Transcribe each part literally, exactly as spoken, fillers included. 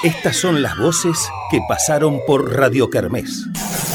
Estas son las voces que pasaron por Radio Kermés.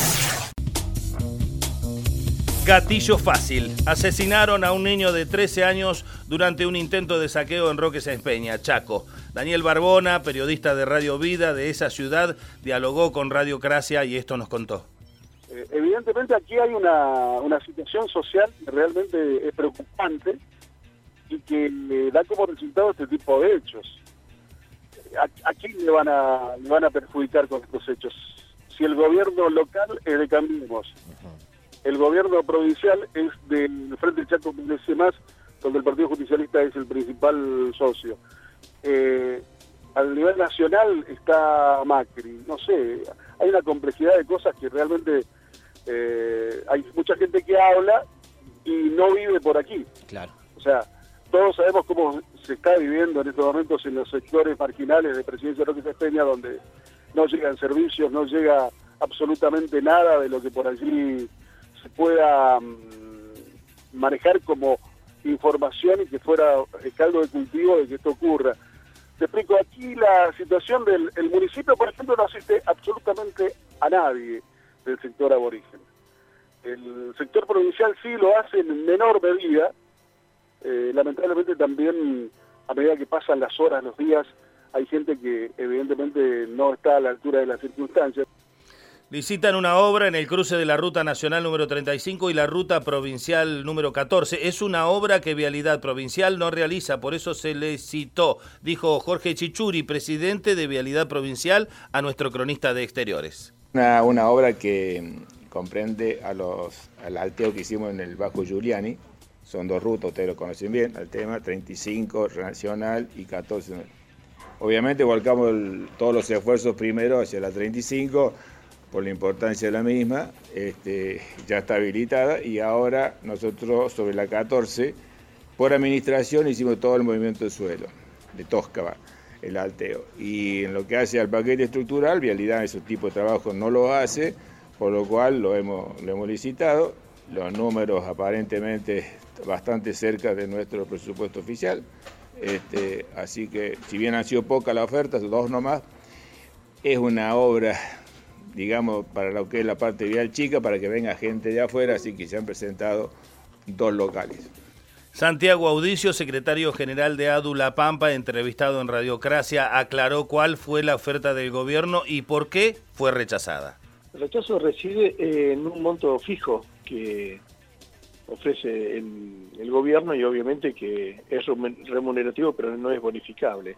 Gatillo fácil. Asesinaron a un niño de trece años durante un intento de saqueo en Roque Sáenz Peña, Chaco. Daniel Barbona, periodista de Radio Vida de esa ciudad, dialogó con Radiocracia y esto nos contó. Eh, evidentemente aquí hay una, una situación social que realmente es preocupante y que eh, da como resultado este tipo de hechos. ¿A, a quién le van a, le van a perjudicar con estos hechos? Si el gobierno local es de Cambiemos, el gobierno provincial es del Frente Chaco Merece Más, donde el Partido Justicialista es el principal socio. Eh, al nivel nacional está Macri, no sé, hay una complejidad de cosas que realmente eh, hay mucha gente que habla y no vive por aquí. Claro. O sea, todos sabemos cómo se está viviendo en estos momentos en los sectores marginales de Presidencia Roque Sáenz Peña, donde no llegan servicios, no llega absolutamente nada de lo que por allí se pueda um, manejar como información y que fuera el caldo de cultivo de que esto ocurra. Te explico, aquí la situación del el municipio, por ejemplo, no asiste absolutamente a nadie del sector aborigen. El sector provincial sí lo hace en menor medida. Eh, lamentablemente también, a medida que pasan las horas, los días, hay gente que evidentemente no está a la altura de las circunstancias. Licitan una obra en el cruce de la Ruta Nacional número treinta y cinco y la Ruta Provincial número catorce. Es una obra que Vialidad Provincial no realiza, por eso se le citó, dijo Jorge Chichuri, presidente de Vialidad Provincial, a nuestro cronista de Exteriores. Una, una obra que comprende a los, al alteo que hicimos en el Bajo Giuliani. Son dos rutas, ustedes lo conocen bien, el tema treinta y cinco Nacional y catorce. Obviamente volcamos el, todos los esfuerzos primero hacia la treinta y cinco, por la importancia de la misma, este, ya está habilitada, y ahora nosotros sobre la catorce, por administración, hicimos todo el movimiento de suelo, de Toscaba, el alteo. Y en lo que hace al paquete estructural, Vialidad ese tipo de trabajo no lo hace, por lo cual lo hemos, lo hemos licitado, los números aparentemente bastante cerca de nuestro presupuesto oficial, este, así que si bien han sido pocas las ofertas, dos nomás, es una obra, digamos, para lo que es la parte vial chica, para que venga gente de afuera, así que se han presentado dos locales. Santiago Audicio, secretario general de ADU La Pampa, entrevistado en Radiocracia, aclaró cuál fue la oferta del gobierno y por qué fue rechazada. El rechazo reside en un monto fijo que ofrece el, el gobierno y obviamente que es remunerativo, pero no es bonificable.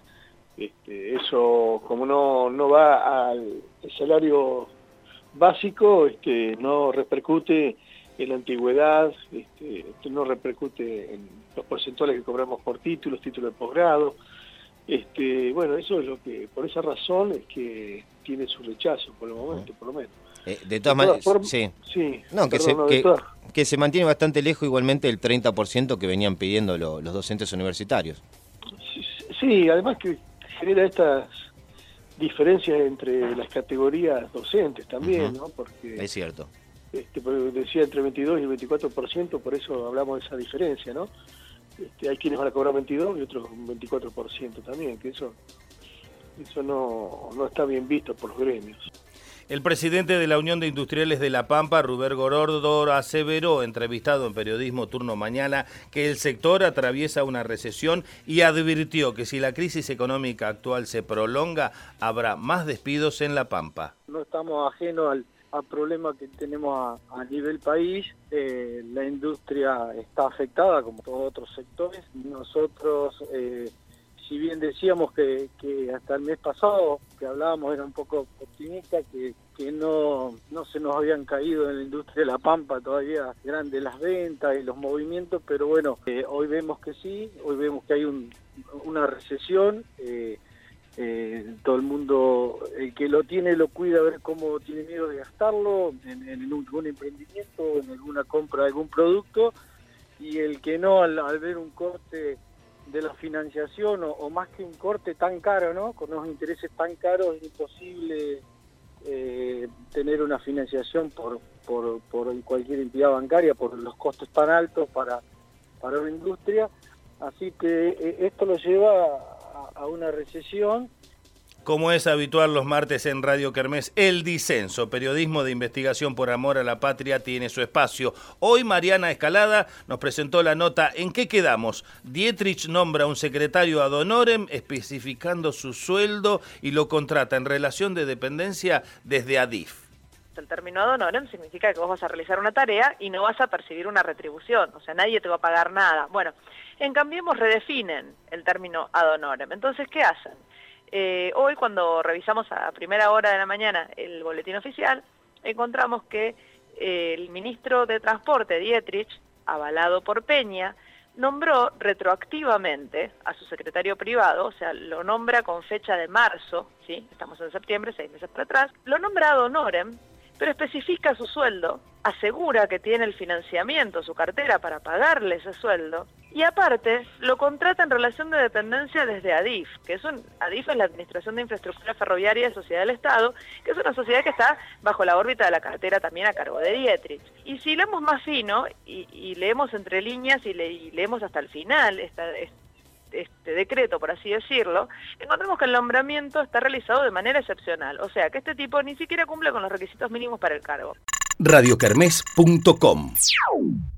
Este, eso, como no, no va al salario básico, este, no repercute en la antigüedad, este, no repercute en los porcentuales que cobramos por títulos, títulos de posgrado. Este, bueno, eso es lo que, por esa razón es que tiene su rechazo por el momento, por lo menos. Eh, de todas maneras, sí. sí. No, que, perdón, se, no, que, todas... que se mantiene bastante lejos igualmente el treinta por ciento que venían pidiendo lo, los docentes universitarios. Sí, sí, además que genera estas diferencias entre las categorías docentes también, uh-huh. ¿no? Porque es cierto. Este, decía entre veintidós y el veinticuatro por ciento, por eso hablamos de esa diferencia, ¿no? Este, hay quienes van a cobrar veintidós y otros un veinticuatro por ciento también, que eso eso no, no está bien visto por los gremios. El presidente de la Unión de Industriales de La Pampa, Rubén Gorordor, aseveró, entrevistado en Periodismo Turno Mañana, que el sector atraviesa una recesión y advirtió que si la crisis económica actual se prolonga, habrá más despidos en La Pampa. No estamos ajenos al, al problema que tenemos a, a nivel país. Eh, la industria está afectada como todos otros sectores. Nosotros... Eh, Si bien decíamos que, que hasta el mes pasado, que hablábamos, era un poco optimista, que, que no, no se nos habían caído en la industria de La Pampa todavía grandes las ventas y los movimientos, pero bueno, eh, hoy vemos que sí, hoy vemos que hay un, una recesión, eh, eh, todo el mundo, el que lo tiene lo cuida a ver cómo tiene miedo de gastarlo, en, en algún emprendimiento, en alguna compra de algún producto, y el que no, al, al ver un corte de la financiación, o, o más que un corte tan caro, ¿no? Con unos intereses tan caros, es imposible eh, tener una financiación por, por, por cualquier entidad bancaria, por los costos tan altos para, para una industria. Así que eh, esto lo lleva a, a una recesión Como es habitual los martes en Radio Kermés, El Disenso, periodismo de investigación por amor a la patria, tiene su espacio. Hoy Mariana Escalada nos presentó la nota ¿En qué quedamos? Dietrich nombra un secretario ad honorem especificando su sueldo y lo contrata en relación de dependencia desde ADIF. El término ad honorem significa que vos vas a realizar una tarea y no vas a percibir una retribución, o sea, nadie te va a pagar nada. Bueno, en Cambiemos redefinen el término ad honorem. Entonces, ¿qué hacen? Eh, hoy cuando revisamos a primera hora de la mañana el boletín oficial, encontramos que eh, el ministro de Transporte, Dietrich, avalado por Peña, nombró retroactivamente a su secretario privado, o sea, lo nombra con fecha de marzo, ¿sí? Estamos en septiembre, seis meses para atrás, lo nombra ad honorem, pero especifica su sueldo, asegura que tiene el financiamiento, su cartera para pagarle ese sueldo, y aparte lo contrata en relación de dependencia desde ADIF, que es un, ADIF es la Administración de Infraestructura Ferroviaria de Sociedad del Estado, que es una sociedad que está bajo la órbita de la cartera también a cargo de Dietrich. Y si leemos más fino, y, y leemos entre líneas y, le, y leemos hasta el final, esta, este decreto, por así decirlo, encontramos que el nombramiento está realizado de manera excepcional, o sea que este tipo ni siquiera cumple con los requisitos mínimos para el cargo. radio kermés punto com